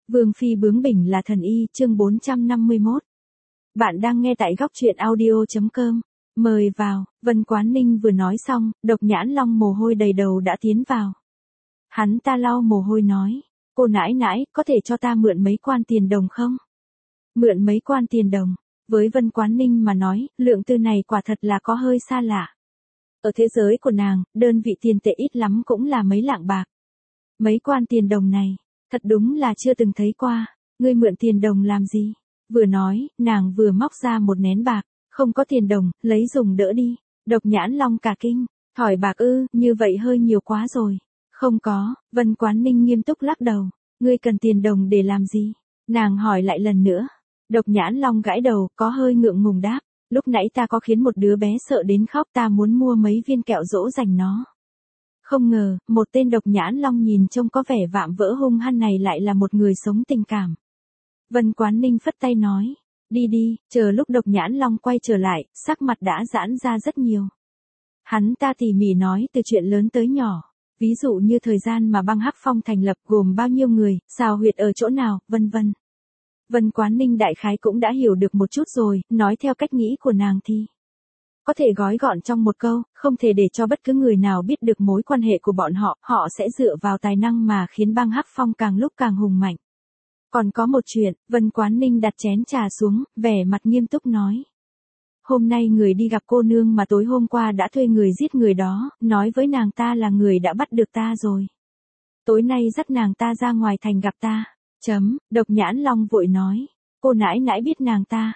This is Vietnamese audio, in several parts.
Vương phi bướng bỉnh là thần y, chương 451. Bạn đang nghe tại góc truyện audio.com. Mời vào, Vân Quán Ninh vừa nói xong, Độc Nhãn Long mồ hôi đầy đầu đã tiến vào. Hắn ta lau mồ hôi nói, cô nãi nãi, có thể cho ta mượn mấy quan tiền đồng không? Mượn mấy quan tiền đồng, với Vân Quán Ninh mà nói, lượng từ này quả thật là có hơi xa lạ. Ở thế giới của nàng, đơn vị tiền tệ ít lắm cũng là mấy lạng bạc. Mấy quan tiền đồng này, thật đúng là chưa từng thấy qua, ngươi mượn tiền đồng làm gì? Vừa nói, nàng vừa móc ra một nén bạc, không có tiền đồng, lấy dùng đỡ đi. Độc Nhãn Long cả kinh, hỏi bạc ư, như vậy hơi nhiều quá rồi. Không có, Vân Quán Ninh nghiêm túc lắc đầu, ngươi cần tiền đồng để làm gì? Nàng hỏi lại lần nữa. Độc Nhãn Long gãi đầu, có hơi ngượng ngùng đáp, lúc nãy ta có khiến một đứa bé sợ đến khóc, ta muốn mua mấy viên kẹo dỗ dành nó. Không ngờ, một tên Độc Nhãn Long nhìn trông có vẻ vạm vỡ hung hăng này lại là một người sống tình cảm. Vân Quán Ninh phất tay nói, đi đi, chờ lúc Độc Nhãn Long quay trở lại, sắc mặt đã giãn ra rất nhiều. Hắn ta tỉ mỉ nói từ chuyện lớn tới nhỏ, ví dụ như thời gian mà băng Hắc Phong thành lập gồm bao nhiêu người, sao huyệt ở chỗ nào, vân vân. Vân Quán Ninh đại khái cũng đã hiểu được một chút rồi, nói theo cách nghĩ của nàng thì có thể gói gọn trong một câu, không thể để cho bất cứ người nào biết được mối quan hệ của bọn họ, họ sẽ dựa vào tài năng mà khiến băng Hắc Phong càng lúc càng hùng mạnh. Còn có một chuyện, Vân Quán Ninh đặt chén trà xuống, vẻ mặt nghiêm túc nói. Hôm nay người đi gặp cô nương mà tối hôm qua đã thuê người giết người đó, nói với nàng ta là người đã bắt được ta rồi. Tối nay dắt nàng ta ra ngoài thành gặp ta. Độc Nhãn Long vội nói. Cô nãi nãi biết nàng ta.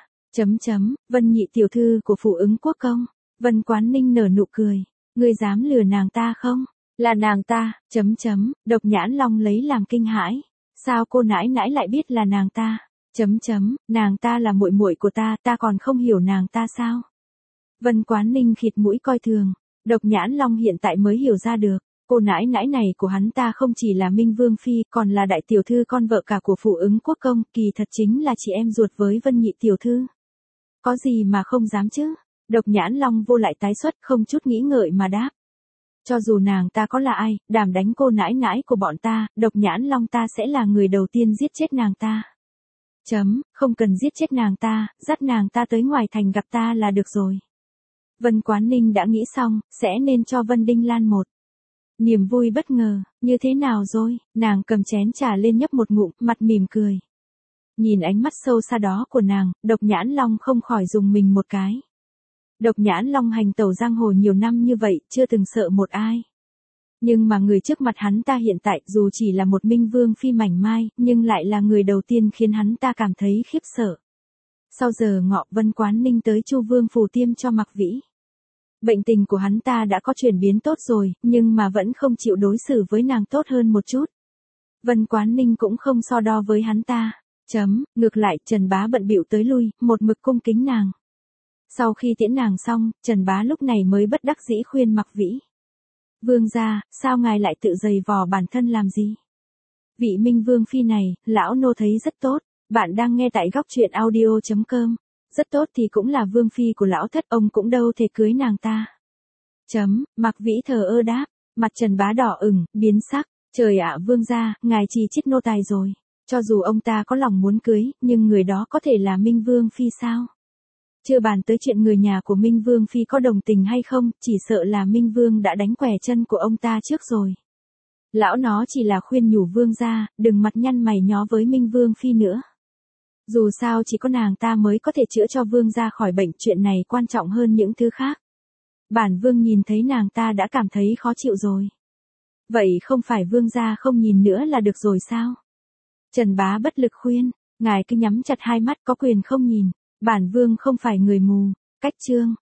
Vân nhị tiểu thư của Phủ Ứng Quốc công. Vân Quán Ninh nở nụ cười. Ngươi dám lừa nàng ta không? Là nàng ta. Độc Nhãn Long lấy làm kinh hãi. Sao cô nãi nãi lại biết là nàng ta? Nàng ta là muội muội của ta, ta còn không hiểu nàng ta sao? Vân Quán Ninh khịt mũi coi thường. Độc Nhãn Long hiện tại mới hiểu ra được. Cô nãi nãi này của hắn ta không chỉ là Minh Vương Phi, còn là đại tiểu thư con vợ cả của Phủ Ứng Quốc công, kỳ thật chính là chị em ruột với Vân nhị tiểu thư. Có gì mà không dám chứ? Độc Nhãn Long vô lại tái xuất, không chút nghĩ ngợi mà đáp. Cho dù nàng ta có là ai, đảm đánh cô nãi nãi của bọn ta, Độc Nhãn Long ta sẽ là người đầu tiên giết chết nàng ta. Không cần giết chết nàng ta, dắt nàng ta tới ngoài thành gặp ta là được rồi. Vân Quán Ninh đã nghĩ xong, sẽ nên cho Vân Đinh Lan một niềm vui bất ngờ, như thế nào rồi? Nàng cầm chén trà lên nhấp một ngụm, mặt mỉm cười. Nhìn ánh mắt sâu xa đó của nàng, Độc Nhãn Long không khỏi rùng mình một cái. Độc Nhãn Long hành tẩu giang hồ nhiều năm như vậy, chưa từng sợ một ai. Nhưng mà người trước mặt hắn ta hiện tại, dù chỉ là một Minh Vương Phi mảnh mai, nhưng lại là người đầu tiên khiến hắn ta cảm thấy khiếp sợ. Sau giờ ngọ, Vân Quán Ninh tới Chu Vương phủ tiêm cho Mạc Vĩ. Bệnh tình của hắn ta đã có chuyển biến tốt rồi, nhưng mà vẫn không chịu đối xử với nàng tốt hơn một chút. Vân Quán Ninh cũng không so đo với hắn ta. Ngược lại, Trần Bá bận bịu tới lui, một mực cung kính nàng. Sau khi tiễn nàng xong, Trần Bá lúc này mới bất đắc dĩ khuyên Mạc Vĩ. Vương gia, sao ngài lại tự giày vò bản thân làm gì? Vị Minh Vương Phi này, lão nô thấy rất tốt. Bạn đang nghe tại góc truyện audio.com. Rất tốt thì cũng là Vương Phi của lão thất, ông cũng đâu thể cưới nàng ta. Mạc Vĩ thờ ơ đáp, mặt Trần Bá đỏ ửng, biến sắc. Trời ạ, vương gia, ngài chỉ trích nô tài rồi. Cho dù ông ta có lòng muốn cưới, nhưng người đó có thể là Minh Vương Phi sao? Chưa bàn tới chuyện người nhà của Minh Vương Phi có đồng tình hay không, chỉ sợ là Minh Vương đã đánh quẻ chân của ông ta trước rồi. Lão nó chỉ là khuyên nhủ vương gia, đừng mặt nhăn mày nhó với Minh Vương Phi nữa. Dù sao chỉ có nàng ta mới có thể chữa cho vương gia khỏi bệnh, chuyện này quan trọng hơn những thứ khác. Bản vương nhìn thấy nàng ta đã cảm thấy khó chịu rồi. Vậy không phải vương gia không nhìn nữa là được rồi sao? Trần Bá bất lực khuyên, ngài cứ nhắm chặt hai mắt, có quyền không nhìn. Bản vương không phải người mù. Cách chương.